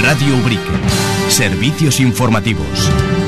Radio Ubrique. Servicios informativos.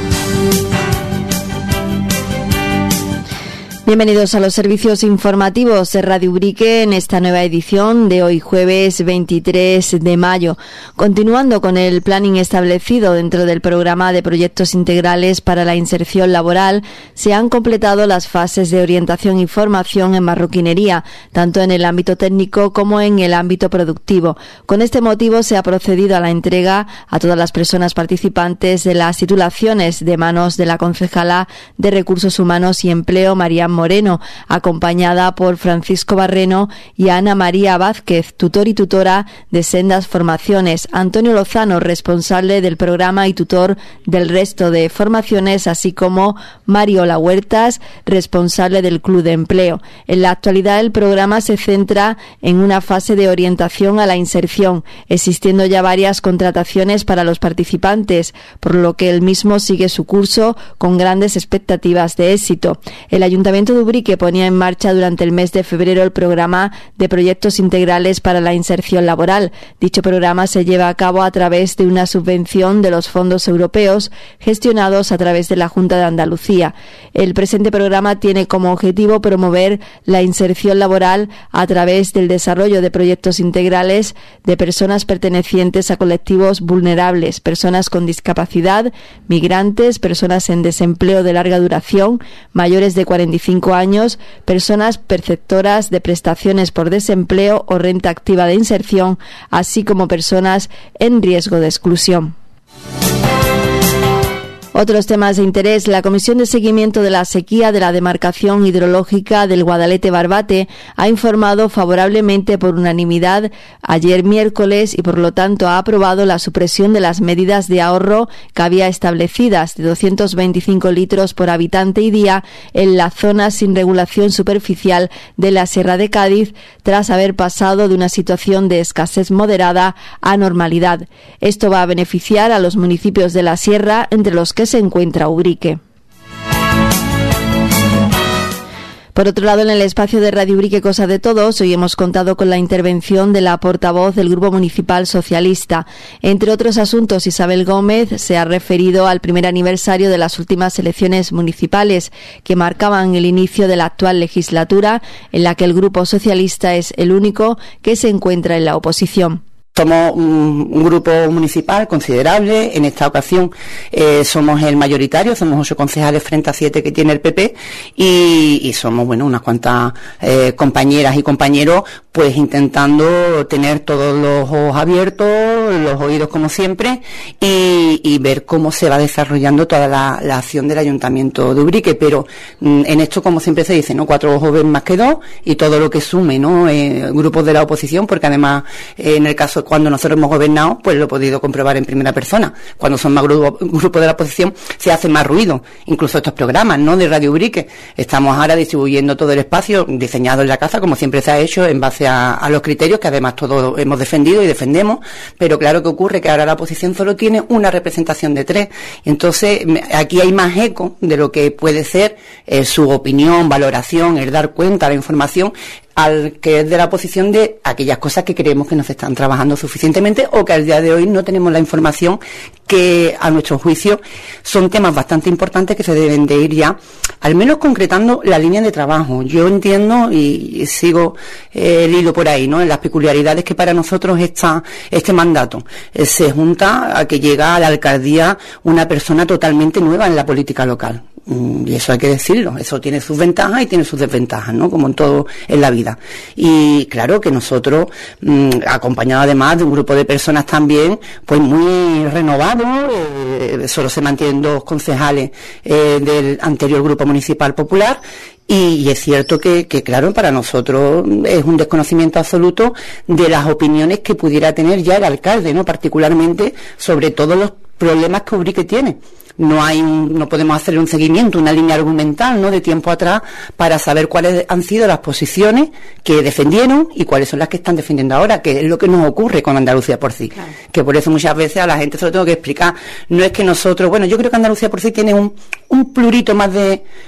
Bienvenidos a los servicios informativos de Radio Ubrique en esta nueva edición de hoy jueves 23 de mayo. Continuando con el planning establecido dentro del programa de proyectos integrales para la inserción laboral, se han completado las fases de orientación y formación en marroquinería, tanto en el ámbito técnico como en el ámbito productivo. Con este motivo se ha procedido a la entrega a todas las personas participantes de las titulaciones de manos de la concejala de Recursos Humanos y Empleo, María Moreno, acompañada por Francisco Barreno y Ana María Vázquez, tutor y tutora de sendas formaciones, Antonio Lozano, responsable del programa y tutor del resto de formaciones, así como Mariola Huertas, responsable del Club de Empleo. En la actualidad el programa se centra en una fase de orientación a la inserción, existiendo ya varias contrataciones para los participantes, por lo que el mismo sigue su curso con grandes expectativas de éxito. El Ayuntamiento de Ubrique ponía en marcha durante el mes de febrero el programa de proyectos integrales para la inserción laboral. Dicho programa se lleva a cabo a través de una subvención de los fondos europeos gestionados a través de la Junta de Andalucía. El presente programa tiene como objetivo promover la inserción laboral a través del desarrollo de proyectos integrales de personas pertenecientes a colectivos vulnerables, personas con discapacidad, migrantes, personas en desempleo de larga duración, mayores de 45 años, personas perceptoras de prestaciones por desempleo o renta activa de inserción, así como personas en riesgo de exclusión. Otros temas de interés. La Comisión de Seguimiento de la Sequía de la Demarcación Hidrológica del Guadalete-Barbate ha informado favorablemente por unanimidad ayer miércoles y por lo tanto ha aprobado la supresión de las medidas de ahorro que había establecidas de 225 litros por habitante y día en la zona sin regulación superficial de la Sierra de Cádiz, tras haber pasado de una situación de escasez moderada a normalidad. Esto va a beneficiar a los municipios de la Sierra, entre los que se encuentra Ubrique. Por otro lado, en el espacio de Radio Ubrique Cosa de Todos, hoy hemos contado con la intervención de la portavoz del Grupo Municipal Socialista. Entre otros asuntos, Isabel Gómez se ha referido al primer aniversario de las últimas elecciones municipales que marcaban el inicio de la actual legislatura, en la que el Grupo Socialista es el único que se encuentra en la oposición. Somos un grupo municipal considerable. En esta ocasión somos el mayoritario, somos 8 concejales frente a 7 que tiene el PP y somos, unas cuantas compañeras y compañeros, pues intentando tener todos los ojos abiertos, los oídos como siempre y ver cómo se va desarrollando toda la acción del Ayuntamiento de Ubrique. Pero en esto, como siempre se dice, 4 ojos ven más que 2 y todo lo que sume, grupos de la oposición, porque además en el caso cuando nosotros hemos gobernado, pues lo he podido comprobar en primera persona. Cuando son más grupos de la oposición, se hace más ruido. Incluso estos programas, de Radio Ubrique. Estamos ahora distribuyendo todo el espacio diseñado en la casa, como siempre se ha hecho, en base a los criterios que además todos hemos defendido y defendemos. Pero claro que ocurre que ahora la oposición solo tiene una representación de 3. Entonces, aquí hay más eco de lo que puede ser su opinión, valoración, el dar cuenta, la información, al que es de la oposición de aquellas cosas que creemos que no se están trabajando suficientemente o que al día de hoy no tenemos la información, que a nuestro juicio son temas bastante importantes que se deben de ir ya, al menos concretando la línea de trabajo. Yo entiendo y sigo el hilo por ahí, en las peculiaridades que para nosotros este mandato se junta a que llega a la alcaldía una persona totalmente nueva en la política local. Y eso hay que decirlo, eso tiene sus ventajas y tiene sus desventajas, como en todo en la vida. Y claro que nosotros, acompañados además de un grupo de personas también, pues muy renovados, solo se mantienen 2 concejales del anterior Grupo Municipal Popular, y es cierto que claro, para nosotros es un desconocimiento absoluto de las opiniones que pudiera tener ya el alcalde, particularmente sobre todos los problemas que Ubrique tiene. No podemos hacerle un seguimiento, una línea argumental, de tiempo atrás, para saber cuáles han sido las posiciones que defendieron y cuáles son las que están defendiendo ahora, que es lo que nos ocurre con Andalucía por sí. Claro. Que por eso muchas veces a la gente se lo tengo que explicar. No es que nosotros, yo creo que Andalucía por sí tiene un plurito más de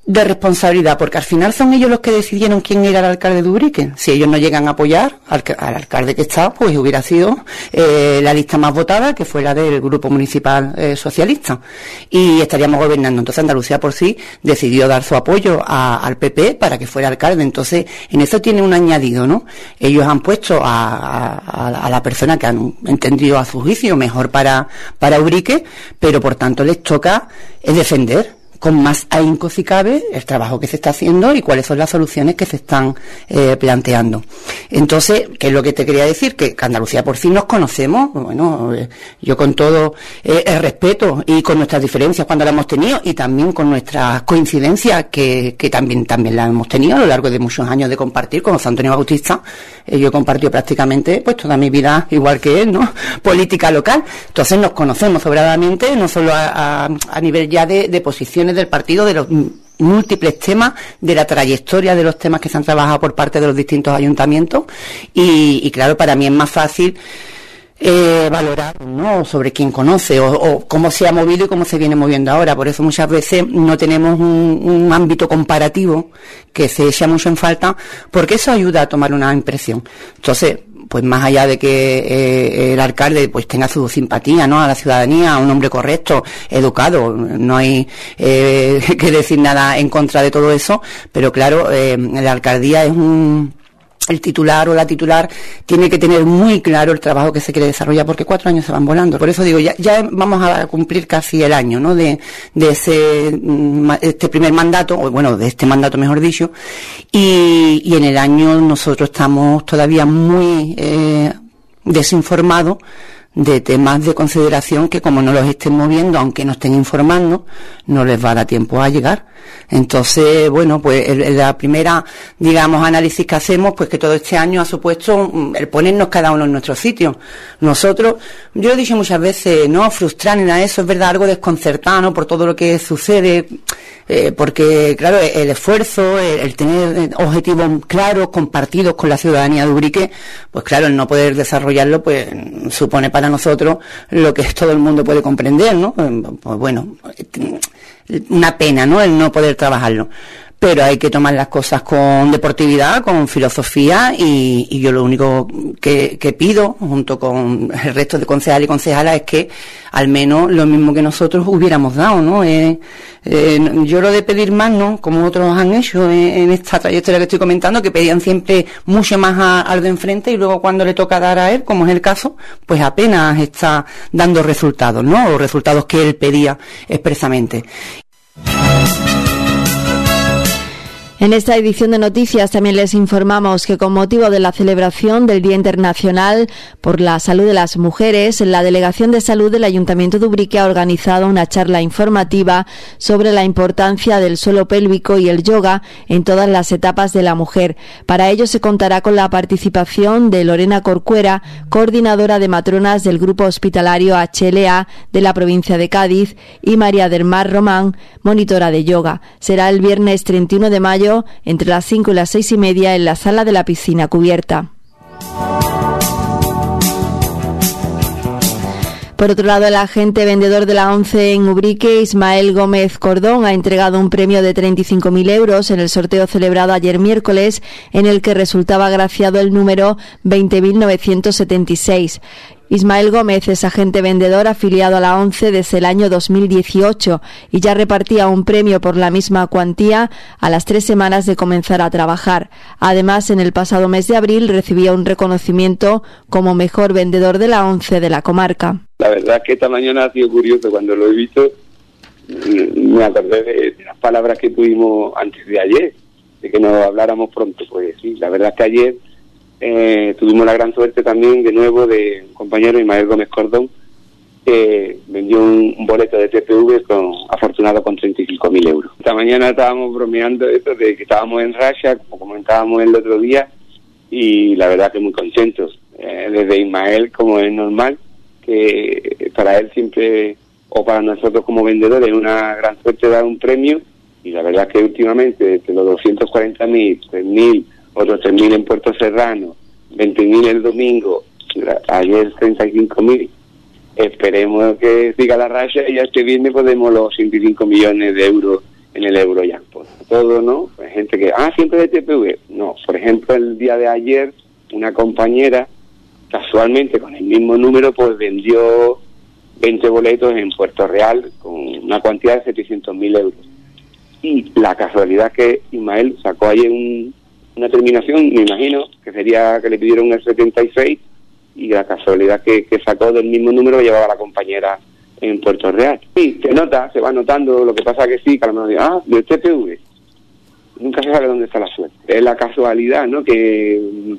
de responsabilidad, porque al final son ellos los que decidieron quién era el alcalde de Ubrique. Si ellos no llegan a apoyar al alcalde que está, pues hubiera sido la lista más votada, que fue la del Grupo Municipal Socialista, y estaríamos gobernando. Entonces Andalucía por sí decidió dar su apoyo al PP para que fuera alcalde. Entonces en eso tiene un añadido, ¿no? Ellos han puesto a la persona que han entendido a su juicio mejor para Ubrique, pero por tanto les toca defender con más ahínco si cabe el trabajo que se está haciendo y cuáles son las soluciones que se están planteando. Entonces, ¿qué es lo que te quería decir? Que Andalucía por fin nos conocemos. Bueno, yo con todo el respeto y con nuestras diferencias cuando las hemos tenido, y también con nuestras coincidencias que también las hemos tenido a lo largo de muchos años de compartir con José Antonio Bautista. Yo he compartido prácticamente pues toda mi vida, igual que él, ¿no? Política local. Entonces nos conocemos sobradamente, no solo a nivel ya de posiciones del partido, de los múltiples temas, de la trayectoria de los temas que se han trabajado por parte de los distintos ayuntamientos, y claro, para mí es más fácil valorar, ¿no?, sobre quién conoce o cómo se ha movido y cómo se viene moviendo ahora. Por eso muchas veces no tenemos un ámbito comparativo que se echa mucho en falta, porque eso ayuda a tomar una impresión. Entonces, pues más allá de que el alcalde pues tenga su simpatía, ¿no?, a la ciudadanía, un hombre correcto, educado, no hay que decir nada en contra de todo eso, pero claro, la alcaldía es el titular o la titular tiene que tener muy claro el trabajo que se quiere desarrollar, porque 4 años se van volando. Por eso digo, ya vamos a cumplir casi el año, ¿no?, de este primer mandato, o bueno, de este mandato mejor dicho, y en el año nosotros estamos todavía muy desinformados de temas de consideración que, como no los estén moviendo, aunque no estén informando, no les va a dar tiempo a llegar. Entonces, bueno, pues la primera, digamos, análisis que hacemos, pues que todo este año ha supuesto el ponernos cada uno en nuestro sitio. Nosotros, yo lo he dicho muchas veces, no frustrar ni nada de eso, es verdad, algo desconcertado, ¿no?, por todo lo que sucede, porque, claro, el esfuerzo, el tener objetivos claros, compartidos con la ciudadanía de Ubrique, pues claro, el no poder desarrollarlo, pues supone para nosotros lo que todo el mundo puede comprender, ¿no? Pues bueno, una pena, ¿no?, el no poder trabajarlo. Pero hay que tomar las cosas con deportividad, con filosofía, y yo lo único que pido, junto con el resto de concejales y concejalas, es que al menos lo mismo que nosotros hubiéramos dado, ¿no? Yo lo de pedir más, ¿no?, como otros han hecho en esta trayectoria que estoy comentando, que pedían siempre mucho más al de enfrente, y luego cuando le toca dar a él, como es el caso, pues apenas está dando resultados, ¿no?, o resultados que él pedía expresamente. En esta edición de noticias también les informamos que con motivo de la celebración del Día Internacional por la Salud de las Mujeres, la Delegación de Salud del Ayuntamiento de Ubrique ha organizado una charla informativa sobre la importancia del suelo pélvico y el yoga en todas las etapas de la mujer. Para ello se contará con la participación de Lorena Corcuera, coordinadora de matronas del Grupo Hospitalario HLA de la provincia de Cádiz, y María del Mar Román, monitora de yoga. Será el viernes 31 de mayo entre las 5 y las 6:30 en la sala de la piscina cubierta. Por otro lado, el agente vendedor de la ONCE en Ubrique, Ismael Gómez Cordón, ha entregado un premio de 35.000 euros en el sorteo celebrado ayer miércoles, en el que resultaba agraciado el número 20.976. Ismael Gómez es agente vendedor afiliado a la ONCE desde el año 2018 y ya repartía un premio por la misma cuantía a las 3 semanas de comenzar a trabajar. Además, en el pasado mes de abril recibía un reconocimiento como mejor vendedor de la ONCE de la comarca. La verdad es que esta mañana ha sido curioso. Cuando lo he visto, me acordé de las palabras que tuvimos antes de ayer, de que nos habláramos pronto. Pues sí, la verdad es que ayer tuvimos la gran suerte también de nuevo de un compañero, Ismael Gómez Cordón, que vendió un boleto de TPV afortunado con 35.000 euros. Esta mañana estábamos bromeando esto de que estábamos en racha, como comentábamos el otro día, y la verdad que muy contentos. Desde Ismael, como es normal, que para él siempre, o para nosotros como vendedores, es una gran suerte dar un premio, y la verdad que últimamente, desde los 240.000, 3.000, otros 3.000 en Puerto Serrano, 20.000 el domingo, ayer 35.000. Esperemos que siga la racha y ya este viernes podemos los 25 millones de euros en el Eurojackpot. Todo, ¿no? Hay gente que, siempre de TPV. No, por ejemplo, el día de ayer, una compañera, casualmente con el mismo número, pues vendió 20 boletos en Puerto Real con una cantidad de 700.000 euros. Y la casualidad que Ismael sacó ayer una terminación, me imagino, que sería que le pidieron el 76, y la casualidad que sacó del mismo número que llevaba la compañera en Puerto Real. Sí, se va notando, lo que pasa que sí, que a lo mejor digo, del TPV. Nunca se sabe dónde está la suerte. Es la casualidad, ¿no? Que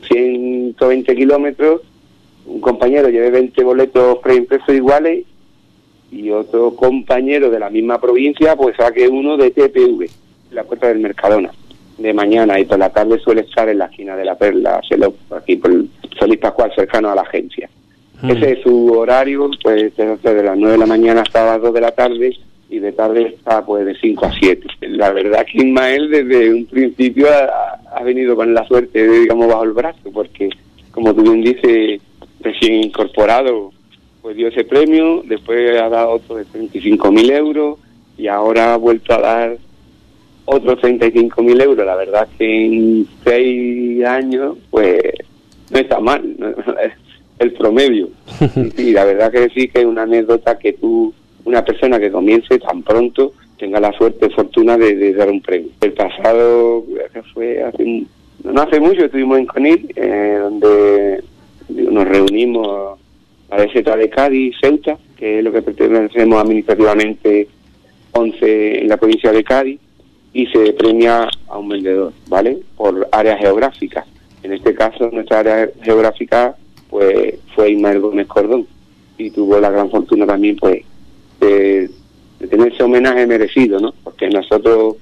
120 kilómetros, un compañero lleve 20 boletos preimpresos iguales y otro compañero de la misma provincia pues saque uno de TPV, la Puerta del Mercadona, de mañana, y por la tarde suele estar en la esquina de la Perla, aquí por el Solís Pascual, cercano a la agencia. Ese es su horario, pues de las 9 de la mañana hasta las 2 de la tarde, y de tarde está pues de 5 a 7. La verdad que Ismael desde un principio ha venido con la suerte, digamos, bajo el brazo, porque como tú bien dices, recién incorporado, pues dio ese premio, después ha dado otro de 35.000 euros y ahora ha vuelto a dar otros 35.000 euros. La verdad que en 6 años, pues no está mal, ¿no? El promedio. Sí, la verdad que sí que es una anécdota que una persona que comience tan pronto, tenga la suerte y fortuna de dar un premio. El pasado, que fue no hace mucho, estuvimos en Conil, donde nos reunimos a la meseta de Cádiz, Ceuta, que es lo que pertenecemos administrativamente 11 en la provincia de Cádiz, y se premia a un vendedor, ¿vale? Por área geográfica. En este caso, nuestra área geográfica pues fue Ismael Gómez Cordón, y tuvo la gran fortuna también pues de tener ese homenaje merecido, ¿no? Porque nosotros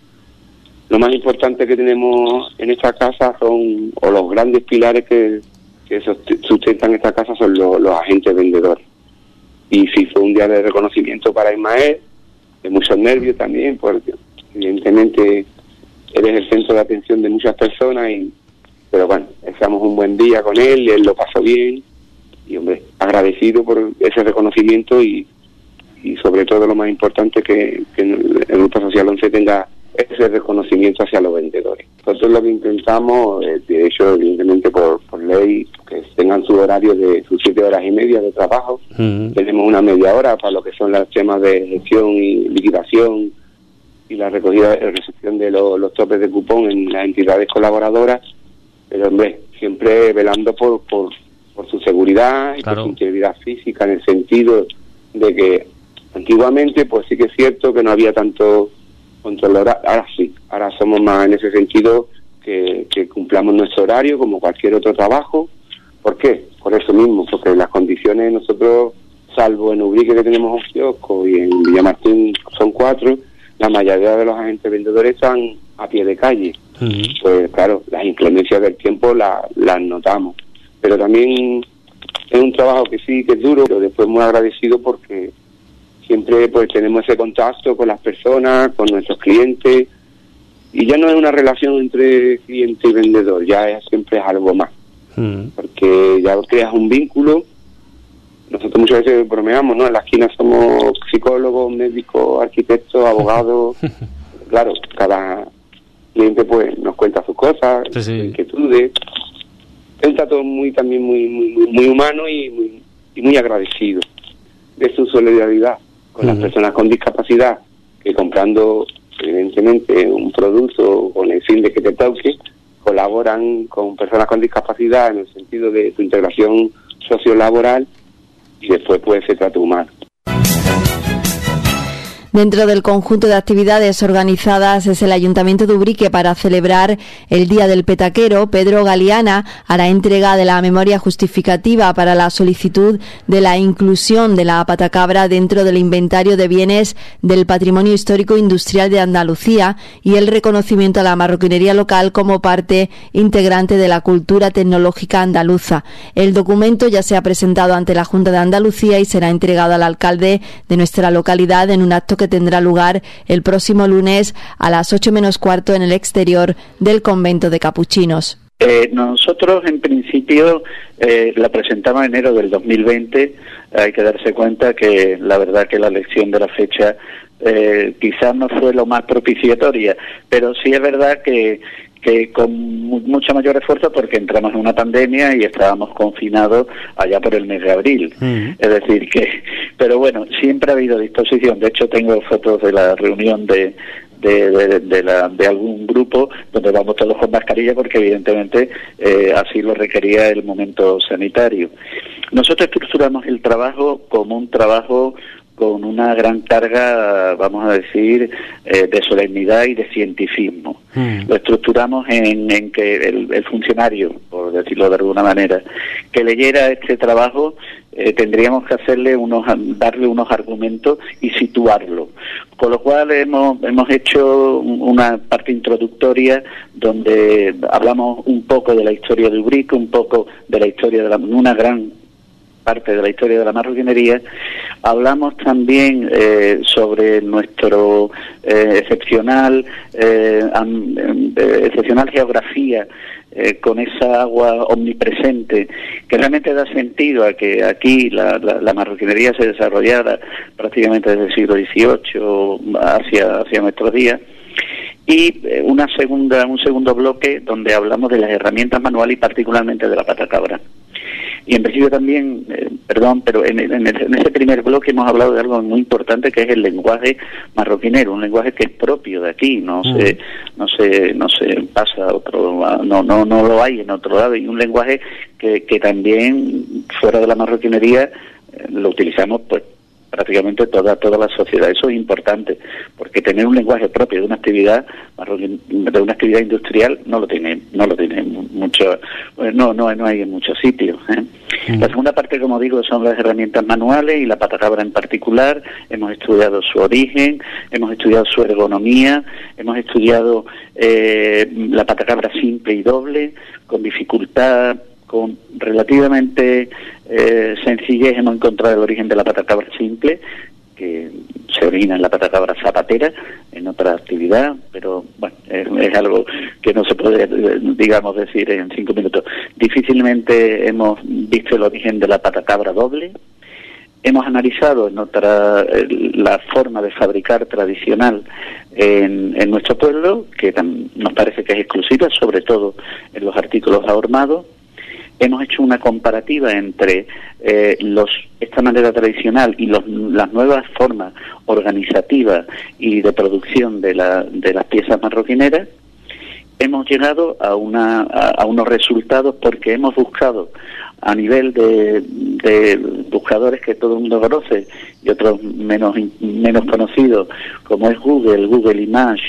lo más importante que tenemos en esta casa son, o los grandes pilares que sustentan esta casa son los agentes vendedores. Y sí, fue un día de reconocimiento para Ismael, de muchos nervios también, porque evidentemente eres el centro de atención de muchas personas, pero bueno, echamos un buen día con él, y él lo pasó bien, y hombre, agradecido por ese reconocimiento, y sobre todo lo más importante, que el Grupo Social 11 tenga ese reconocimiento hacia los vendedores. Nosotros lo que intentamos, de hecho, evidentemente por ley, que tengan su horario de sus 7 horas y media de trabajo. Tenemos una media hora para lo que son los temas de gestión y liquidación y la recogida y recepción de los topes de cupón en las entidades colaboradoras, pero hombre, siempre velando por su seguridad y claro, por su integridad física, en el sentido de que antiguamente pues sí que es cierto que no había tanto control. Ahora sí, ahora somos más en ese sentido, que cumplamos nuestro horario como cualquier otro trabajo. ¿Por qué? Por eso mismo, porque las condiciones nosotros, salvo en Ubrique que tenemos un kiosco y en Villamartín son 4, la mayoría de los agentes vendedores están a pie de calle. Pues claro, las inclemencias del tiempo las notamos, pero también es un trabajo que sí que es duro, pero después muy agradecido porque siempre pues tenemos ese contacto con las personas, con nuestros clientes, y ya no es una relación entre cliente y vendedor, siempre es algo más, porque ya creas un vínculo. Nosotros muchas veces bromeamos, ¿no? En la esquina somos psicólogos, médicos, arquitectos, abogados. Claro, cada cliente pues nos cuenta sus cosas, sus inquietudes. Es un trato también muy humano y muy agradecido de su solidaridad con las personas con discapacidad, que comprando evidentemente un producto con el fin de que te toque, colaboran con personas con discapacidad en el sentido de su integración sociolaboral, y después pues ese trato humano. Dentro del conjunto de actividades organizadas es el Ayuntamiento de Ubrique para celebrar el Día del Petaquero. Pedro Galeana hará entrega de la memoria justificativa para la solicitud de la inclusión de la patacabra dentro del inventario de bienes del patrimonio histórico industrial de Andalucía y el reconocimiento a la marroquinería local como parte integrante de la cultura tecnológica andaluza. El documento ya se ha presentado ante la Junta de Andalucía y será entregado al alcalde de nuestra localidad en un acto que tendrá lugar el próximo lunes a las 8 menos cuarto en el exterior del convento de Capuchinos. Nosotros, en principio, la presentamos en enero del 2020. Hay que darse cuenta que la verdad que la elección de la fecha quizás no fue lo más propiciatoria, pero sí es verdad que con mucho mayor esfuerzo, porque entramos en una pandemia y estábamos confinados allá por el mes de abril. Es decir pero bueno, siempre ha habido disposición. De hecho, tengo fotos de la reunión de algún grupo donde vamos todos con mascarilla, porque evidentemente así lo requería el momento sanitario. Nosotros estructuramos el trabajo como un trabajo con una gran carga, vamos a decir, de solemnidad y de cientifismo. Lo estructuramos en que el funcionario, por decirlo de alguna manera, que leyera este trabajo, tendríamos que darle unos argumentos y situarlo. Con lo cual hemos hecho una parte introductoria donde hablamos un poco de la historia de Ubrique, un poco de la historia de una gran parte de la historia de la marroquinería. Hablamos también sobre nuestro excepcional geografía, con esa agua omnipresente, que realmente da sentido a que aquí la marroquinería se desarrollara prácticamente desde el siglo XVIII hacia nuestros días. Y un segundo bloque donde hablamos de las herramientas manuales y particularmente de la patacabra. Y en principio también, pero en ese primer bloque hemos hablado de algo muy importante, que es el lenguaje marroquinero, un lenguaje que es propio de aquí, no se pasa a otro, no lo hay en otro lado, y un lenguaje que también fuera de la marroquinería lo utilizamos pues prácticamente toda la sociedad. Eso es importante, porque tener un lenguaje propio de una actividad industrial no lo tiene mucho, no hay en muchos sitios. La segunda parte, como digo, son las herramientas manuales y la patacabra en particular. Hemos estudiado su origen, hemos estudiado su ergonomía, hemos estudiado la patacabra simple y doble, con dificultad, con relativamente sencillez. Hemos encontrado el origen de la patacabra simple, que se origina en la patacabra zapatera, en otra actividad, pero bueno, es algo que no se puede, digamos, decir en 5 minutos. Difícilmente hemos visto el origen de la patacabra doble. Hemos analizado la forma de fabricar tradicional en nuestro pueblo, que nos parece que es exclusiva, sobre todo en los artículos ahormados. Hemos hecho una comparativa entre esta manera tradicional y las nuevas formas organizativas y de producción de las piezas marroquineras. Hemos llegado a unos resultados, porque hemos buscado a nivel de buscadores que todo el mundo conoce y otros menos conocidos, como es Google Image,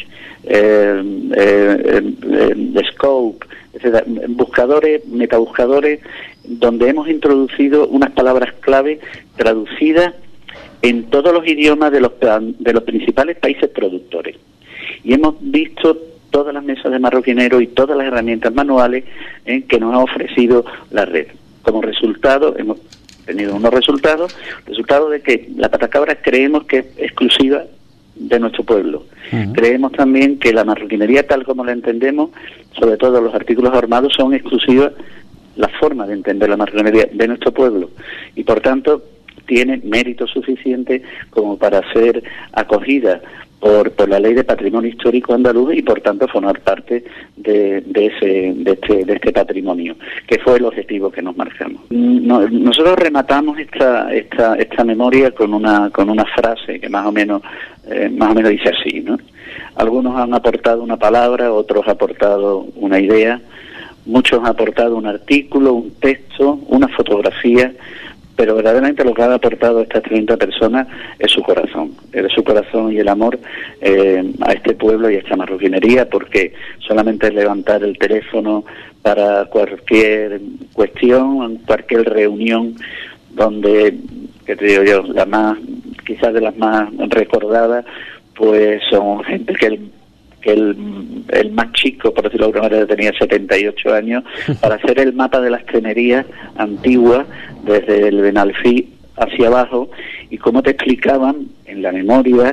Scope, etcétera, metabuscadores, donde hemos introducido unas palabras clave traducidas en todos los idiomas de los principales países productores. Y hemos visto todas las mesas de marroquinero y todas las herramientas manuales que nos ha ofrecido la red. Como resultado, hemos tenido unos resultados de que la patacabra creemos que es exclusiva de nuestro pueblo. Creemos también que la marroquinería, tal como la entendemos, sobre todo los artículos armados, son exclusivas, la forma de entender la marroquinería de nuestro pueblo, y por tanto tiene mérito suficiente como para ser acogida por la Ley de Patrimonio Histórico Andaluz y por tanto formar parte de este patrimonio, que fue el objetivo que nos marcamos. Nosotros rematamos esta memoria con una frase que más o menos dice así, ¿no? Algunos han aportado una palabra, otros han aportado una idea, muchos han aportado un artículo, un texto, una fotografía, pero verdaderamente lo que han aportado estas 30 personas es su corazón y el amor a este pueblo y a esta marroquinería, porque solamente es levantar el teléfono para cualquier cuestión, cualquier reunión donde, que te digo yo, quizás de las más recordadas, pues son gente que el más chico, por decirlo de alguna manera, tenía 78 años, para hacer el mapa de las tenerías antiguas, desde el Benalfí hacia abajo, y cómo te explicaban en la memoria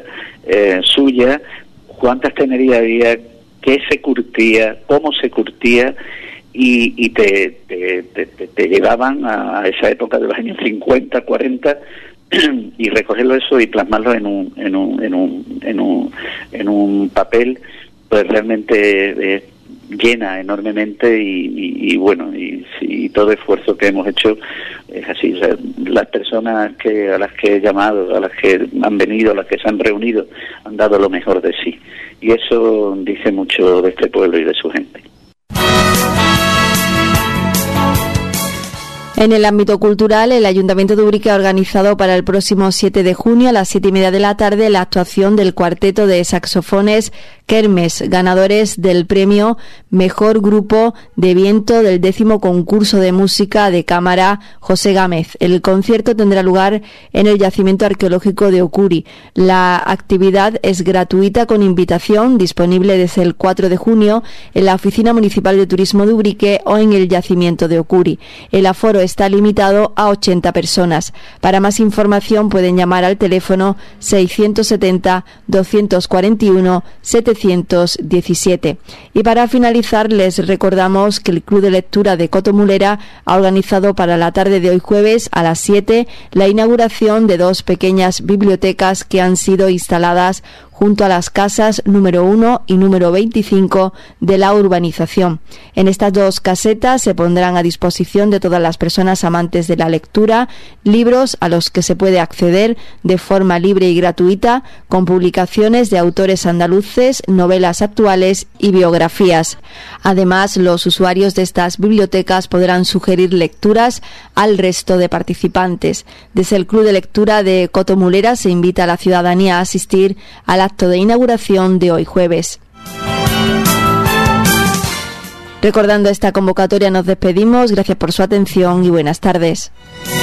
suya cuántas tenerías había, qué se curtía, cómo se curtía, y te llevaban a esa época de los años 50, 40 y recogerlo eso y plasmarlo en un papel, pues realmente llena enormemente y bueno, y todo esfuerzo que hemos hecho es así. O sea, las personas a las que he llamado, a las que han venido, a las que se han reunido, han dado lo mejor de sí, y eso dice mucho de este pueblo y de su gente. En el ámbito cultural, el Ayuntamiento de Ubrique ha organizado para el próximo 7 de junio a las 7:30 de la tarde la actuación del cuarteto de saxofones Kermes, ganadores del premio Mejor Grupo de Viento del 10º concurso de música de cámara José Gámez. El concierto tendrá lugar en el yacimiento arqueológico de Ocuri. La actividad es gratuita con invitación, disponible desde el 4 de junio en la Oficina Municipal de Turismo de Ubrique o en el yacimiento de Ocuri. El aforo está limitado a 80 personas. Para más información pueden llamar al teléfono 670 241 717. Y para finalizar, les recordamos que el Club de Lectura de Cotomulera ha organizado para la tarde de hoy jueves a las 7 la inauguración de 2 pequeñas bibliotecas que han sido instaladas junto a las casas número 1 y número 25 de la urbanización. En estas 2 casetas se pondrán a disposición de todas las personas amantes de la lectura libros a los que se puede acceder de forma libre y gratuita, con publicaciones de autores andaluces, novelas actuales y biografías. Además, los usuarios de estas bibliotecas podrán sugerir lecturas al resto de participantes. Desde el Club de Lectura de Cotomulera se invita a la ciudadanía a asistir al acto de inauguración de hoy jueves. Recordando esta convocatoria nos despedimos. Gracias por su atención y buenas tardes.